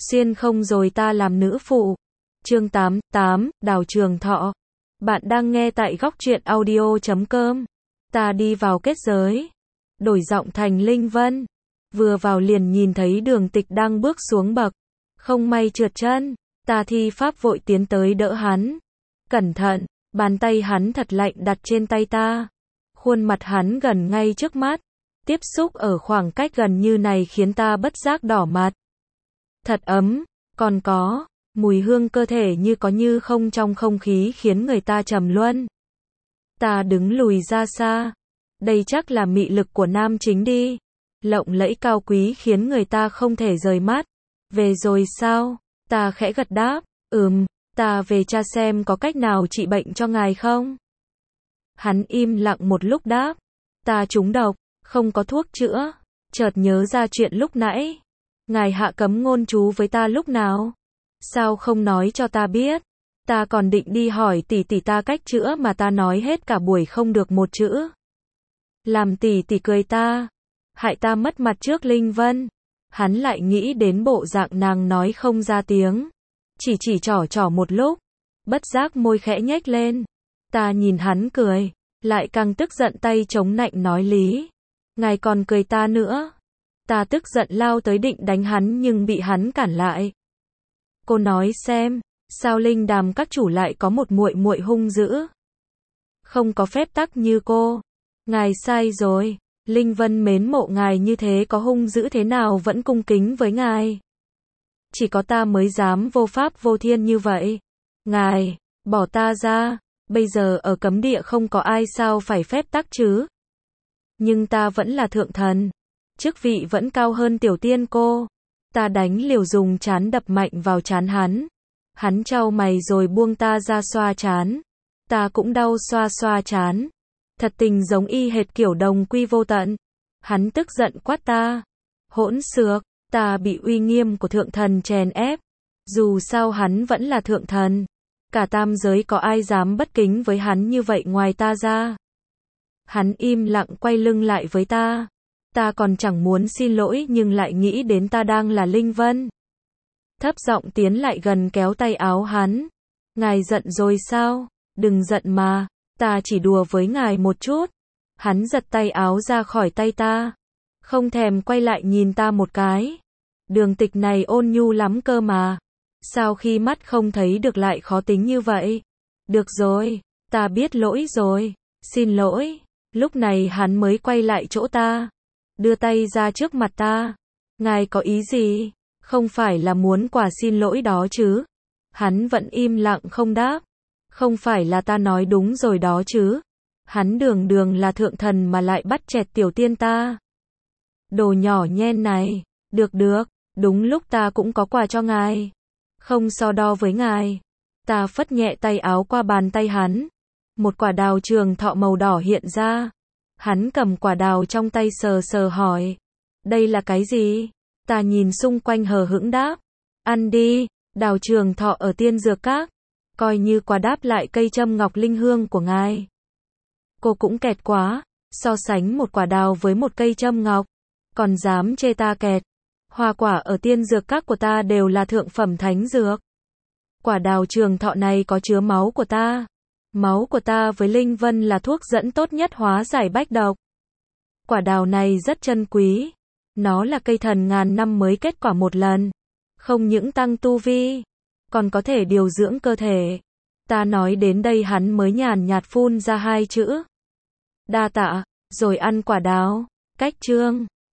Xuyên không rồi ta làm nữ phụ. Chương 88, Đào Trường Thọ. Bạn đang nghe tại góc truyện audio.com. Ta đi vào kết giới. Đổi giọng thành Linh Vân. Vừa vào liền nhìn thấy Đường Tịch đang bước xuống bậc. Không may trượt chân. Ta thi pháp vội tiến tới đỡ hắn. Cẩn thận, bàn tay hắn thật lạnh đặt trên tay ta. Khuôn mặt hắn gần ngay trước mắt. Tiếp xúc ở khoảng cách gần như này khiến ta bất giác đỏ mặt. Thật ấm, còn có mùi hương cơ thể như có như không trong không khí khiến người ta trầm luân. Ta đứng lùi ra xa. Đây chắc là mị lực của nam chính đi. Lộng lẫy cao quý khiến người ta không thể rời mắt. Về rồi sao? Ta khẽ gật đáp. Ta về tra xem có cách nào trị bệnh cho ngài không? Hắn im lặng một lúc đáp. Ta trúng độc, không có thuốc chữa. Chợt nhớ ra chuyện lúc nãy. Ngài hạ cấm ngôn chú với ta lúc nào? Sao không nói cho ta biết? Ta còn định đi hỏi tỷ tỷ ta cách chữa mà ta nói hết cả buổi không được một chữ. Làm tỷ tỷ cười ta. Hại ta mất mặt trước Linh Vân. Hắn lại nghĩ đến bộ dạng nàng nói không ra tiếng. Chỉ trỏ một lúc. Bất giác môi khẽ nhếch lên. Ta nhìn hắn cười. Lại càng tức giận tay chống nạnh nói lý. Ngài còn cười ta nữa. Ta tức giận lao tới định đánh hắn nhưng bị hắn cản lại. Cô nói xem, sao Linh Đàm các chủ lại có một muội muội hung dữ? Không có phép tắc như cô. Ngài sai rồi. Linh Vân mến mộ ngài như thế có hung dữ thế nào vẫn cung kính với ngài. Chỉ có ta mới dám vô pháp vô thiên như vậy. Ngài, bỏ ta ra. Bây giờ ở cấm địa không có ai sao phải phép tắc chứ. Nhưng ta vẫn là thượng thần. Chức vị vẫn cao hơn tiểu tiên cô. Ta đánh liều dùng trán đập mạnh vào trán hắn. Hắn chau mày rồi buông ta ra xoa trán. Ta cũng đau xoa xoa trán. Thật tình giống y hệt kiểu đồng quy vô tận. Hắn tức giận quát ta. Hỗn xược, ta bị uy nghiêm của thượng thần chèn ép. Dù sao hắn vẫn là thượng thần. Cả tam giới có ai dám bất kính với hắn như vậy ngoài ta ra. Hắn im lặng quay lưng lại với ta. Ta còn chẳng muốn xin lỗi nhưng lại nghĩ đến ta đang là Linh Vân. Thấp giọng tiến lại gần kéo tay áo hắn. Ngài giận rồi sao? Đừng giận mà, ta chỉ đùa với ngài một chút. Hắn giật tay áo ra khỏi tay ta. Không thèm quay lại nhìn ta một cái. Đường Tịch này ôn nhu lắm cơ mà. Sao khi mắt không thấy được lại khó tính như vậy? Được rồi, ta biết lỗi rồi. Xin lỗi. Lúc này hắn mới quay lại chỗ ta. Đưa tay ra trước mặt ta. Ngài có ý gì? Không phải là muốn quả xin lỗi đó chứ? Hắn vẫn im lặng không đáp. Không phải là ta nói đúng rồi đó chứ? Hắn đường là thượng thần mà lại bắt chẹt tiểu tiên ta. Đồ nhỏ nhen này. Được, đúng lúc ta cũng có quà cho ngài. Không so đo với ngài. Ta phất nhẹ tay áo qua bàn tay hắn. Một quả đào trường thọ màu đỏ hiện ra. Hắn cầm quả đào trong tay sờ hỏi. Đây là cái gì? Ta nhìn xung quanh hờ hững đáp. Ăn đi, đào trường thọ ở tiên dược các. Coi như quà đáp lại cây châm ngọc linh hương của ngài. Cô cũng kẹt quá. So sánh một quả đào với một cây châm ngọc. Còn dám chê ta kẹt. Hoa quả ở tiên dược các của ta đều là thượng phẩm thánh dược. Quả đào trường thọ này có chứa máu của ta. Máu của ta với Linh Vân là thuốc dẫn tốt nhất hóa giải bách độc. Quả đào này rất chân quý. Nó là cây thần ngàn năm mới kết quả một lần. Không những tăng tu vi, còn có thể điều dưỡng cơ thể. Ta nói đến đây hắn mới nhàn nhạt phun ra hai chữ. Đa tạ, rồi ăn quả đào. Cách chương.